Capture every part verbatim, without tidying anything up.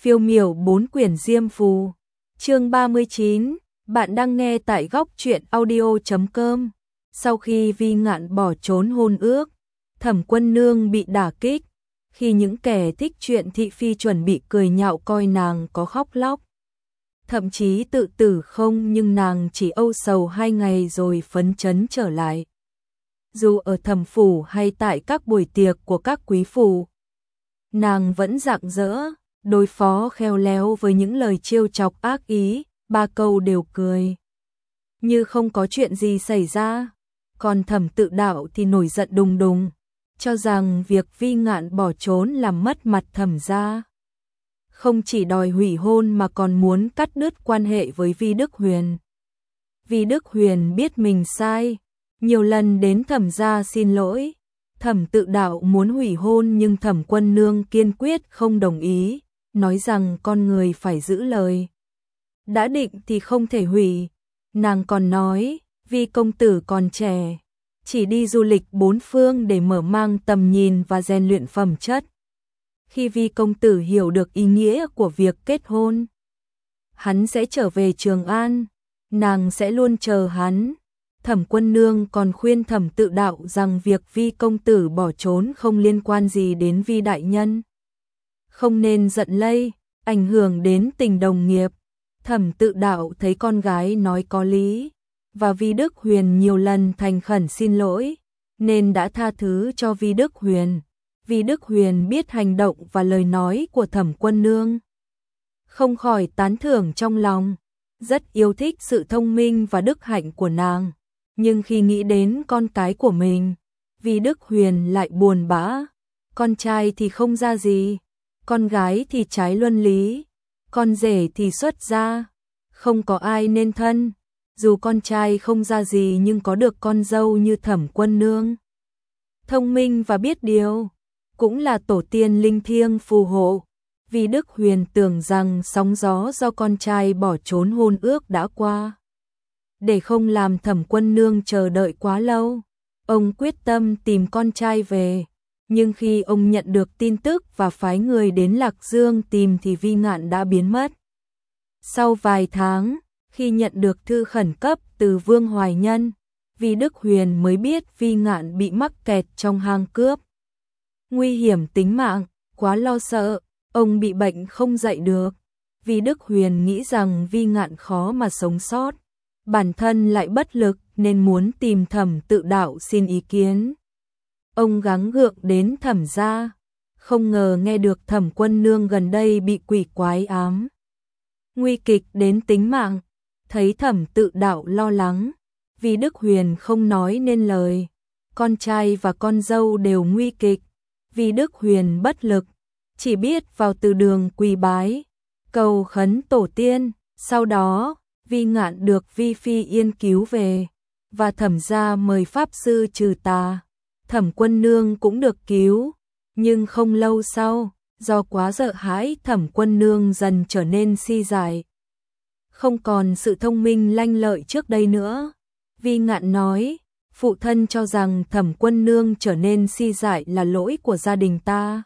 Phiêu miểu bốn quyển diêm phù. Chương ba mươi chín, bạn đang nghe tại góc truyện audio chấm com. Sau khi Vi Ngạn bỏ trốn hôn ước, Thẩm Quân Nương bị đả kích, khi những kẻ thích chuyện thị phi chuẩn bị cười nhạo coi nàng có khóc lóc, thậm chí tự tử không, nhưng nàng chỉ âu sầu hai ngày rồi phấn chấn trở lại. Dù ở Thẩm phủ hay tại các buổi tiệc của các quý phủ, nàng vẫn rạng rỡ, đối phó khéo léo với những lời trêu chọc ác ý, ba câu đều cười như không có chuyện gì xảy ra. Còn Thẩm Tự Đạo thì nổi giận đùng đùng, cho rằng việc Vi Ngạn bỏ trốn làm mất mặt Thẩm gia, không chỉ đòi hủy hôn mà còn muốn cắt đứt quan hệ với Vi Đức Huyền. Vi Đức Huyền biết mình sai, nhiều lần đến Thẩm gia xin lỗi. Thẩm Tự Đạo muốn hủy hôn nhưng Thẩm Quân Nương kiên quyết không đồng ý, nói rằng con người phải giữ lời, đã định thì không thể hủy. Nàng còn nói, Vi công tử còn trẻ, chỉ đi du lịch bốn phương để mở mang tầm nhìn và rèn luyện phẩm chất. Khi Vi công tử hiểu được ý nghĩa của việc kết hôn, hắn sẽ trở về Trường An, nàng sẽ luôn chờ hắn. Thẩm Quân Nương còn khuyên Thẩm Tự Đạo rằng việc Vi công tử bỏ trốn không liên quan gì đến Vi đại nhân, không nên giận lây, ảnh hưởng đến tình đồng nghiệp. Thẩm Tự Đạo thấy con gái nói có lý, và Vi Đức Huyền nhiều lần thành khẩn xin lỗi, nên đã tha thứ cho Vi Đức Huyền. Vi Đức Huyền biết hành động và lời nói của Thẩm Quân Nương, không khỏi tán thưởng trong lòng, rất yêu thích sự thông minh và đức hạnh của nàng. Nhưng khi nghĩ đến con cái của mình, Vi Đức Huyền lại buồn bã. Con trai thì không ra gì, con gái thì trái luân lý, con rể thì xuất gia, không có ai nên thân. Dù con trai không ra gì nhưng có được con dâu như Thẩm Quân Nương, thông minh và biết điều, cũng là tổ tiên linh thiêng phù hộ. Vi Đức Huyền tưởng rằng sóng gió do con trai bỏ trốn hôn ước đã qua. Để không làm Thẩm Quân Nương chờ đợi quá lâu, ông quyết tâm tìm con trai về. Nhưng khi ông nhận được tin tức và phái người đến Lạc Dương tìm thì Vi Ngạn đã biến mất. Sau vài tháng, khi nhận được thư khẩn cấp từ Vương Hoài Nhân, Vi Đức Huyền mới biết Vi Ngạn bị mắc kẹt trong hang cướp. Nguy hiểm tính mạng, quá lo sợ, ông bị bệnh không dậy được. Vi Đức Huyền nghĩ rằng Vi Ngạn khó mà sống sót, bản thân lại bất lực nên muốn tìm Thẩm Tự Đạo xin ý kiến. Ông gắng gượng đến Thẩm gia, không ngờ nghe được Thẩm Quân Nương gần đây bị quỷ quái ám, nguy kịch đến tính mạng. Thấy Thẩm Tự Đạo lo lắng, Vi Đức Huyền không nói nên lời. Con trai và con dâu đều nguy kịch, Vi Đức Huyền bất lực, chỉ biết vào từ đường quỳ bái, cầu khấn tổ tiên. Sau đó, Vi Ngạn được Vi Phi Yên cứu về, và Thẩm gia mời pháp sư trừ tà. Thẩm Quân Nương cũng được cứu, nhưng không lâu sau, do quá sợ hãi Thẩm Quân Nương dần trở nên si dại, không còn sự thông minh lanh lợi trước đây nữa. Vi Ngạn nói, phụ thân cho rằng Thẩm Quân Nương trở nên si dại là lỗi của gia đình ta.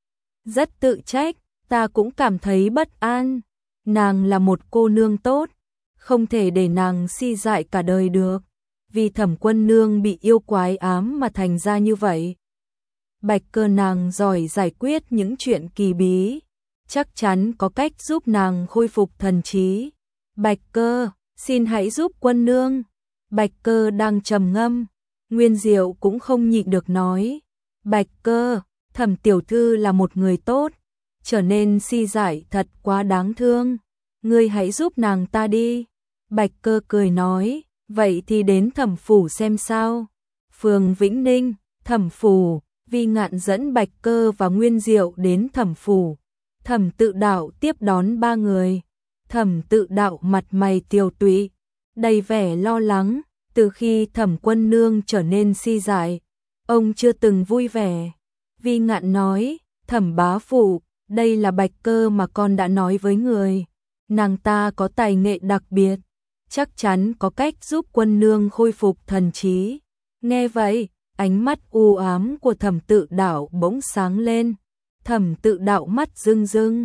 Rất tự trách, ta cũng cảm thấy bất an. Nàng là một cô nương tốt, không thể để nàng si dại cả đời được. Vì Thẩm Quân Nương bị yêu quái ám mà thành ra như vậy. Bạch Cơ nàng giỏi giải quyết những chuyện kỳ bí, chắc chắn có cách giúp nàng khôi phục thần trí. Bạch Cơ, xin hãy giúp Quân Nương. Bạch Cơ đang trầm ngâm, Nguyên Diệu cũng không nhịn được nói, Bạch Cơ, Thẩm tiểu thư là một người tốt, trở nên si dại thật quá đáng thương, ngươi hãy giúp nàng ta đi. Bạch Cơ cười nói, vậy thì đến Thẩm phủ xem sao. Phường Vĩnh Ninh, Thẩm phủ. Vi Ngạn dẫn Bạch Cơ và Nguyên Diệu đến Thẩm phủ. Thẩm Tự Đạo tiếp đón ba người. Thẩm Tự Đạo mặt mày tiều tụy, đầy vẻ lo lắng. Từ khi Thẩm Quân Nương trở nên si dại, ông chưa từng vui vẻ. Vi Ngạn nói, Thẩm bá phụ, đây là Bạch Cơ mà con đã nói với người. Nàng ta có tài nghệ đặc biệt, chắc chắn có cách giúp Quân Nương khôi phục thần trí. Nghe vậy, ánh mắt u ám của Thẩm Tự Đạo bỗng sáng lên. Thẩm Tự Đạo mắt rưng rưng,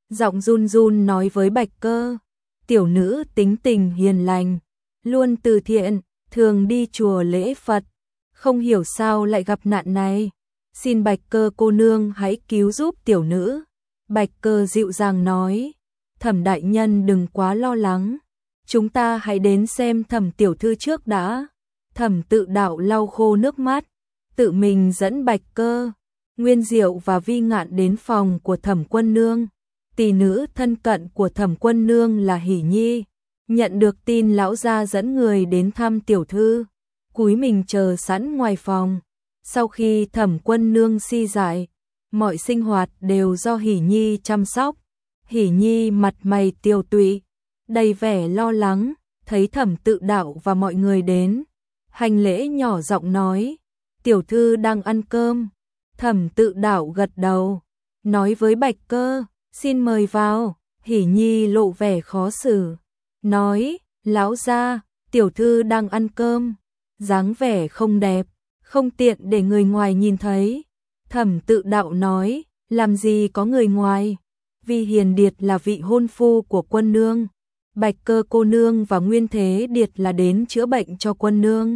giọng run run nói với Bạch Cơ. Tiểu nữ tính tình hiền lành, luôn từ thiện, thường đi chùa lễ Phật, không hiểu sao lại gặp nạn này. Xin Bạch Cơ cô nương hãy cứu giúp tiểu nữ. Bạch Cơ dịu dàng nói, Thẩm đại nhân đừng quá lo lắng, chúng ta hãy đến xem Thẩm tiểu thư trước đã. Thẩm Tự Đạo lau khô nước mắt, tự mình dẫn Bạch Cơ, Nguyên Diệu và Vi Ngạn đến phòng của Thẩm Quân Nương. Tỷ nữ thân cận của Thẩm Quân Nương là Hỷ Nhi, nhận được tin lão gia dẫn người đến thăm tiểu thư, cúi mình chờ sẵn ngoài phòng. Sau khi Thẩm Quân Nương si giải, mọi sinh hoạt đều do Hỷ Nhi chăm sóc. Hỷ Nhi mặt mày tiều tụy, đầy vẻ lo lắng, thấy Thẩm Tự Đạo và mọi người đến, hành lễ nhỏ giọng nói, tiểu thư đang ăn cơm. Thẩm Tự Đạo gật đầu, nói với Bạch Cơ, xin mời vào. Hỷ Nhi lộ vẻ khó xử, nói, lão gia, tiểu thư đang ăn cơm, dáng vẻ không đẹp, không tiện để người ngoài nhìn thấy. Thẩm Tự Đạo nói, làm gì có người ngoài, Vi Hiền Điệt là vị hôn phu của Quân nương, Bạch Cơ cô nương và Nguyên Thế Điệt là đến chữa bệnh cho Quân nương,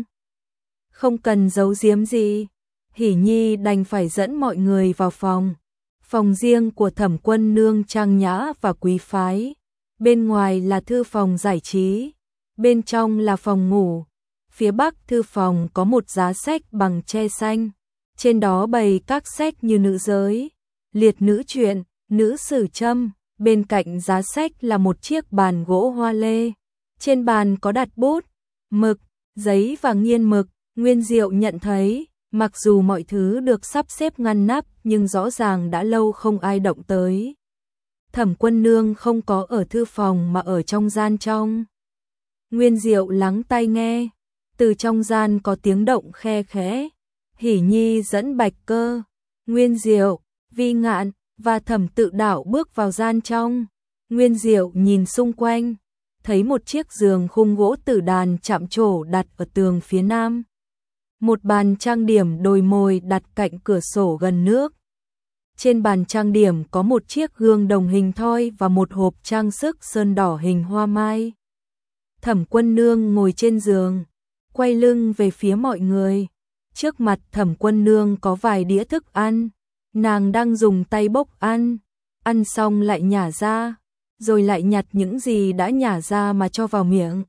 không cần giấu giếm gì. Hỷ Nhi đành phải dẫn mọi người vào phòng. Phòng riêng của Thẩm Quân Nương trang nhã và quý phái, bên ngoài là thư phòng giải trí, bên trong là phòng ngủ. Phía bắc thư phòng có một giá sách bằng tre xanh, trên đó bày các sách như nữ giới, liệt nữ truyện, nữ sử châm. Bên cạnh giá sách là một chiếc bàn gỗ hoa lê, trên bàn có đặt bút, mực, giấy và nghiên mực. Nguyên Diệu nhận thấy, mặc dù mọi thứ được sắp xếp ngăn nắp nhưng rõ ràng đã lâu không ai động tới. Thẩm Quân Nương không có ở thư phòng mà ở trong gian trong. Nguyên Diệu lắng tai nghe, từ trong gian có tiếng động khe khẽ. Hỷ Nhi dẫn Bạch Cơ, Nguyên Diệu, Vi Ngạn và Thẩm Tự Đạo bước vào gian trong. Nguyên Diệu nhìn xung quanh, thấy một chiếc giường khung gỗ tử đàn chạm trổ đặt ở tường phía nam. Một bàn trang điểm đồi mồi đặt cạnh cửa sổ gần nước. Trên bàn trang điểm có một chiếc gương đồng hình thoi và một hộp trang sức sơn đỏ hình hoa mai. Thẩm Quân Nương ngồi trên giường, quay lưng về phía mọi người. Trước mặt Thẩm Quân Nương có vài đĩa thức ăn, nàng đang dùng tay bốc ăn, ăn xong lại nhả ra, rồi lại nhặt những gì đã nhả ra mà cho vào miệng.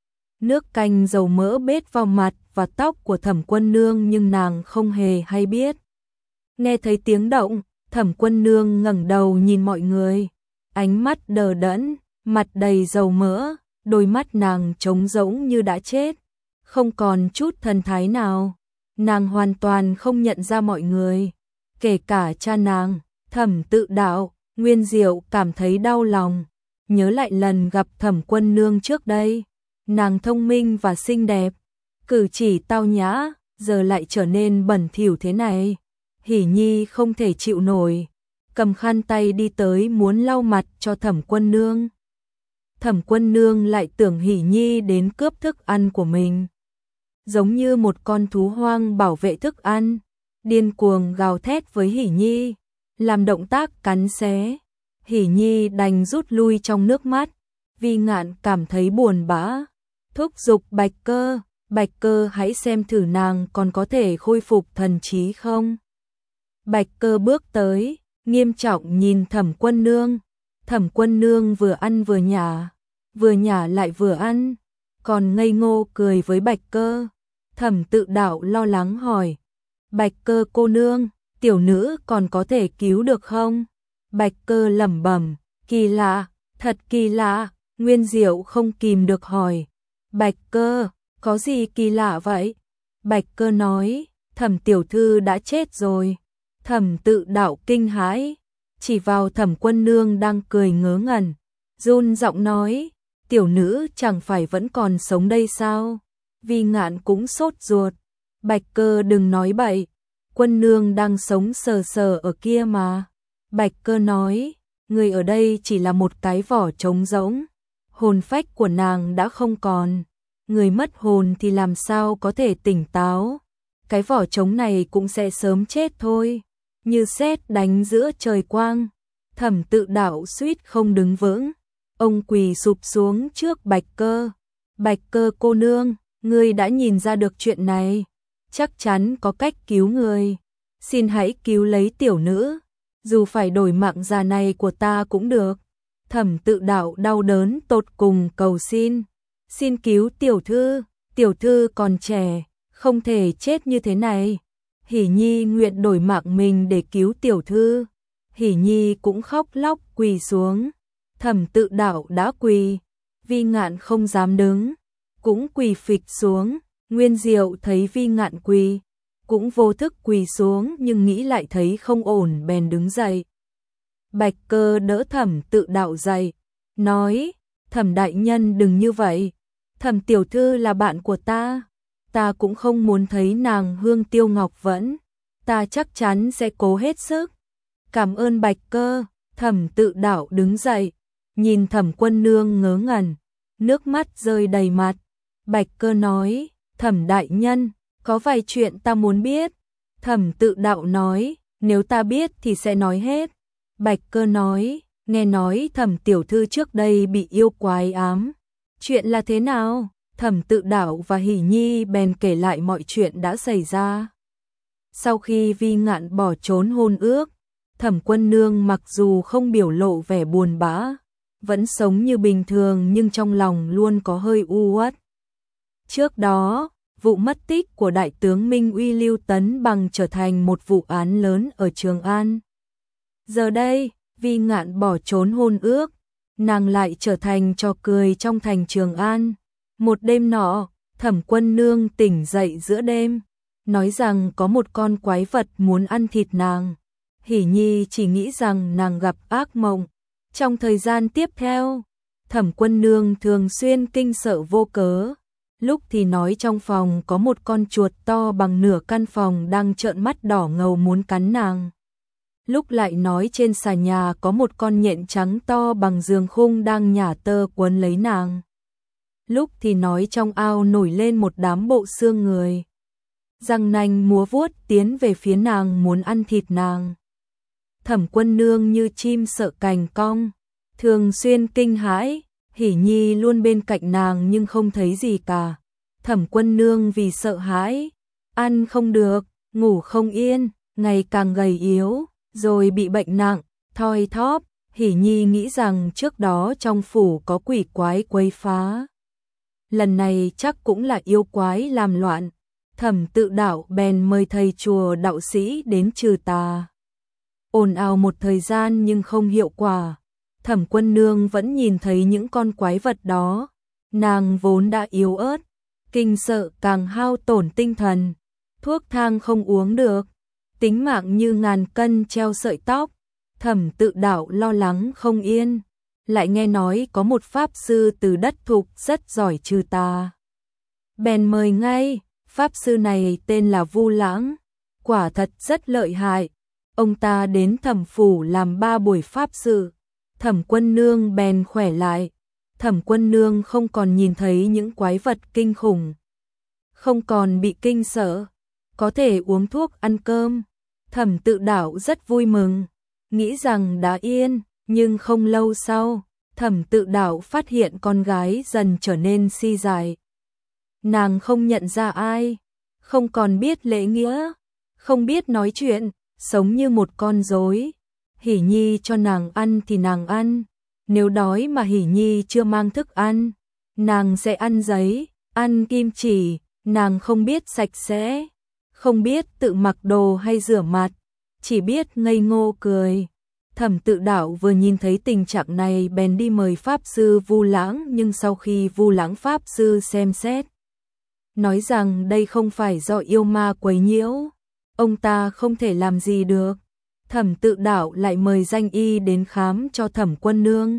Nước canh dầu mỡ bết vào mặt và tóc của Thẩm Quân Nương nhưng nàng không hề hay biết. Nghe thấy tiếng động, Thẩm Quân Nương ngẩng đầu nhìn mọi người, ánh mắt đờ đẫn, mặt đầy dầu mỡ, đôi mắt nàng trống rỗng như đã chết, không còn chút thần thái nào. Nàng hoàn toàn không nhận ra mọi người, kể cả cha nàng. Thẩm Tự Đạo, Nguyên Diệu cảm thấy đau lòng, nhớ lại lần gặp Thẩm Quân Nương trước đây. Nàng thông minh và xinh đẹp, cử chỉ tao nhã, giờ lại trở nên bẩn thỉu thế này. Hỷ Nhi không thể chịu nổi, cầm khăn tay đi tới muốn lau mặt cho Thẩm Quân Nương. Thẩm Quân Nương lại tưởng Hỷ Nhi đến cướp thức ăn của mình, giống như một con thú hoang bảo vệ thức ăn, điên cuồng gào thét với Hỷ Nhi, làm động tác cắn xé. Hỷ Nhi đành rút lui trong nước mắt. Vi Ngạn cảm thấy buồn bã, thúc giục Bạch Cơ, Bạch Cơ hãy xem thử nàng còn có thể khôi phục thần trí không. Bạch Cơ bước tới, nghiêm trọng nhìn Thẩm Quân Nương. Thẩm Quân Nương vừa ăn vừa nhả, vừa nhả lại vừa ăn, còn ngây ngô cười với Bạch Cơ. Thẩm Tự Đạo lo lắng hỏi, Bạch Cơ cô nương, tiểu nữ còn có thể cứu được không? Bạch Cơ lẩm bẩm, kỳ lạ, thật kỳ lạ. Nguyên Diệu không kìm được hỏi, Bạch Cơ, có gì kỳ lạ vậy? Bạch Cơ nói, Thẩm tiểu thư đã chết rồi. Thẩm Tự Đạo kinh hãi, chỉ vào Thẩm Quân Nương đang cười ngớ ngẩn, run giọng nói, tiểu nữ chẳng phải vẫn còn sống đây sao? Vi Ngạn cũng sốt ruột, Bạch Cơ đừng nói bậy, Quân Nương đang sống sờ sờ ở kia mà. Bạch Cơ nói, người ở đây chỉ là một cái vỏ trống rỗng, hồn phách của nàng đã không còn, người mất hồn thì làm sao có thể tỉnh táo, cái vỏ trống này cũng sẽ sớm chết thôi. Như sét đánh giữa trời quang, Thẩm Tự Đạo suýt không đứng vững, ông quỳ sụp xuống trước Bạch Cơ. Bạch Cơ cô nương, ngươi đã nhìn ra được chuyện này, chắc chắn có cách cứu người. Xin hãy cứu lấy tiểu nữ, dù phải đổi mạng già này của ta cũng được. Thẩm Tự Đạo đau đớn tột cùng cầu xin, xin cứu tiểu thư, tiểu thư còn trẻ, không thể chết như thế này. Hỷ Nhi nguyện đổi mạng mình để cứu tiểu thư. Hỷ Nhi cũng khóc lóc quỳ xuống. Thẩm Tự Đạo đã quỳ, Vi Ngạn không dám đứng, cũng quỳ phịch xuống. Nguyên Diệu thấy Vi Ngạn quỳ, cũng vô thức quỳ xuống nhưng nghĩ lại thấy không ổn bèn đứng dậy. Bạch Cơ đỡ Thẩm Tự Đạo dậy, nói, Thẩm đại nhân đừng như vậy, Thẩm tiểu thư là bạn của ta, ta cũng không muốn thấy nàng hương tiêu ngọc vẫn, ta chắc chắn sẽ cố hết sức. Cảm ơn Bạch Cơ. Thẩm Tự Đạo đứng dậy, nhìn Thẩm Quân Nương ngớ ngẩn, nước mắt rơi đầy mặt. Bạch Cơ nói, Thẩm đại nhân, có vài chuyện ta muốn biết. Thẩm Tự Đạo nói, nếu ta biết thì sẽ nói hết. Bạch Cơ nói, nghe nói Thẩm tiểu thư trước đây bị yêu quái ám. Chuyện là thế nào? Thẩm Tự Đạo và Hỷ Nhi bèn kể lại mọi chuyện đã xảy ra. Sau khi Vi Ngạn bỏ trốn hôn ước, Thẩm Quân Nương mặc dù không biểu lộ vẻ buồn bã, vẫn sống như bình thường nhưng trong lòng luôn có hơi u uất. Trước đó, vụ mất tích của đại tướng Minh Uy Lưu Tấn Bằng trở thành một vụ án lớn ở Trường An. Giờ đây, Vi Ngạn bỏ trốn hôn ước, nàng lại trở thành trò cười trong thành Trường An. Một đêm nọ, Thẩm Quân Nương tỉnh dậy giữa đêm, nói rằng có một con quái vật muốn ăn thịt nàng. Hỷ Nhi chỉ nghĩ rằng nàng gặp ác mộng. Trong thời gian tiếp theo, Thẩm Quân Nương thường xuyên kinh sợ vô cớ. Lúc thì nói trong phòng có một con chuột to bằng nửa căn phòng đang trợn mắt đỏ ngầu muốn cắn nàng. Lúc lại nói trên xà nhà có một con nhện trắng to bằng giường khung đang nhả tơ quấn lấy nàng. Lúc thì nói trong ao nổi lên một đám bộ xương người, răng nanh múa vuốt tiến về phía nàng muốn ăn thịt nàng. Thẩm Quân Nương như chim sợ cành cong, thường xuyên kinh hãi. Hỷ Nhi luôn bên cạnh nàng nhưng không thấy gì cả. Thẩm Quân Nương vì sợ hãi, ăn không được, ngủ không yên, ngày càng gầy yếu, rồi bị bệnh nặng, thoi thóp. Hỷ Nhi nghĩ rằng trước đó trong phủ có quỷ quái quấy phá, lần này chắc cũng là yêu quái làm loạn. Thẩm Tự Đạo bèn mời thầy chùa đạo sĩ đến trừ tà. Ồn ào một thời gian nhưng không hiệu quả. Thẩm Quân Nương vẫn nhìn thấy những con quái vật đó. Nàng vốn đã yếu ớt, kinh sợ càng hao tổn tinh thần. Thuốc thang không uống được, tính mạng như ngàn cân treo sợi tóc. Thẩm Tự Đạo lo lắng không yên, lại nghe nói có một pháp sư từ đất thục rất giỏi trừ tà. Bèn mời ngay, pháp sư này tên là Vu Lãng, quả thật rất lợi hại. Ông ta đến Thẩm phủ làm ba buổi pháp sự. Thẩm Quân Nương bèn khỏe lại. Thẩm Quân Nương không còn nhìn thấy những quái vật kinh khủng, không còn bị kinh sợ, có thể uống thuốc ăn cơm. Thẩm Tự Đạo rất vui mừng, nghĩ rằng đã yên, nhưng không lâu sau, Thẩm Tự Đạo phát hiện con gái dần trở nên si dại. Nàng không nhận ra ai, không còn biết lễ nghĩa, không biết nói chuyện, sống như một con rối. Hỷ Nhi cho nàng ăn thì nàng ăn, nếu đói mà Hỷ Nhi chưa mang thức ăn, nàng sẽ ăn giấy, ăn kim chỉ. Nàng không biết sạch sẽ, không biết tự mặc đồ hay rửa mặt, chỉ biết ngây ngô cười. Thẩm Tự Đạo vừa nhìn thấy tình trạng này bèn đi mời pháp sư Vu Lãng, nhưng sau khi Vu Lãng pháp sư xem xét, nói rằng đây không phải do yêu ma quấy nhiễu, ông ta không thể làm gì được. Thẩm Tự Đạo lại mời danh y đến khám cho Thẩm Quân Nương.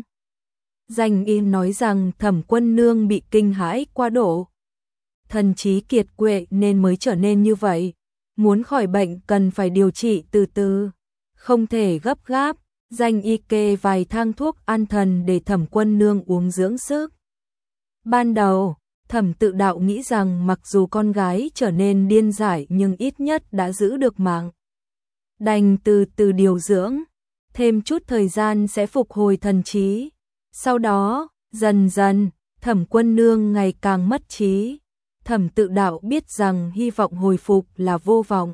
Danh y nói rằng Thẩm Quân Nương bị kinh hãi quá độ, thần trí kiệt quệ nên mới trở nên như vậy. Muốn khỏi bệnh cần phải điều trị từ từ, không thể gấp gáp. Danh y kê vài thang thuốc an thần để Thẩm Quân Nương uống dưỡng sức. Ban đầu, Thẩm Tự Đạo nghĩ rằng mặc dù con gái trở nên điên dại nhưng ít nhất đã giữ được mạng, đành từ từ điều dưỡng. thêm chút thời gian sẽ phục hồi thần trí. Sau đó, dần dần, Thẩm Quân Nương ngày càng mất trí. Thẩm Tự Đạo biết rằng hy vọng hồi phục là vô vọng.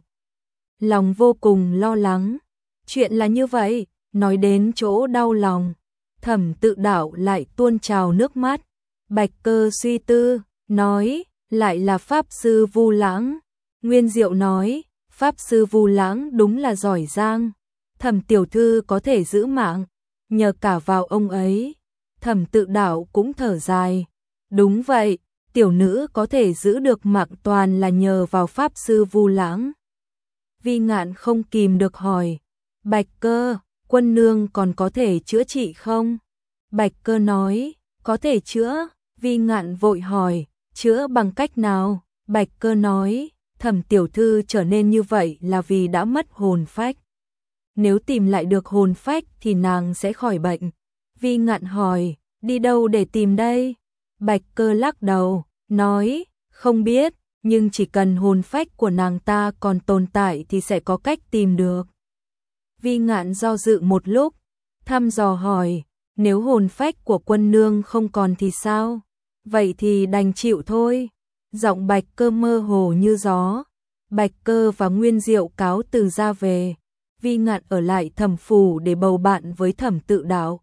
Lòng vô cùng lo lắng. Chuyện là như vậy, nói đến chỗ đau lòng. Thẩm Tự Đạo lại tuôn trào nước mắt. Bạch Cơ suy tư, nói, lại là Pháp Sư Vu Lãng. Nguyên Diệu nói, Pháp Sư Vu Lãng đúng là giỏi giang. Thẩm tiểu thư có thể giữ mạng, nhờ cả vào ông ấy. Thẩm Tự Đạo cũng thở dài. Đúng vậy, tiểu nữ có thể giữ được mạng toàn là nhờ vào Pháp Sư Vu Lãng. Vi Ngạn không kìm được hỏi, Bạch Cơ, Quân Nương còn có thể chữa trị không? Bạch Cơ nói, có thể chữa. Vi Ngạn vội hỏi, chữa bằng cách nào? Bạch Cơ nói, Thẩm tiểu thư trở nên như vậy là vì đã mất hồn phách. Nếu tìm lại được hồn phách thì nàng sẽ khỏi bệnh. Vi Ngạn hỏi, đi đâu để tìm đây? Bạch Cơ lắc đầu, nói, không biết, nhưng chỉ cần hồn phách của nàng ta còn tồn tại thì sẽ có cách tìm được. Vi Ngạn do dự một lúc, thăm dò hỏi, nếu hồn phách của Quân Nương không còn thì sao? Vậy thì đành chịu thôi. Giọng Bạch Cơ mơ hồ như gió. Bạch Cơ và Nguyên Diệu cáo từ ra về. Vi Ngạn ở lại Thẩm phủ để bầu bạn với Thẩm Tự Đạo.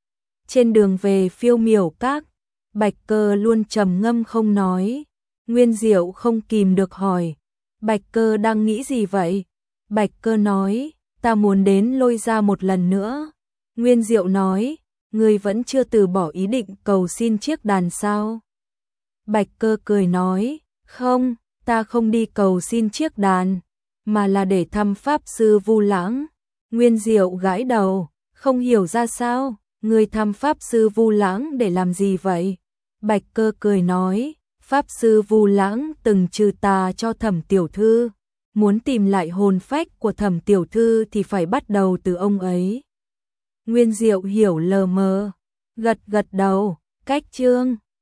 Trên đường về Phiêu Miểu Các, Bạch Cơ luôn trầm ngâm không nói. Nguyên Diệu không kìm được hỏi, Bạch Cơ đang nghĩ gì vậy? Bạch Cơ nói, ta muốn đến Lôi Gia một lần nữa. Nguyên Diệu nói, ngươi vẫn chưa từ bỏ ý định cầu xin chiếc đàn sao? Bạch Cơ cười nói, không, ta không đi cầu xin chiếc đàn, mà là để thăm Pháp Sư Vu Lãng. Nguyên Diệu gãi đầu, không hiểu ra sao, ngươi thăm Pháp Sư Vu Lãng để làm gì vậy? Bạch Cơ cười nói, Pháp Sư Vu Lãng từng trừ tà cho Thẩm tiểu thư, muốn tìm lại hồn phách của Thẩm tiểu thư thì phải bắt đầu từ ông ấy. Nguyên Diệu hiểu lờ mờ, gật gật đầu, cách chương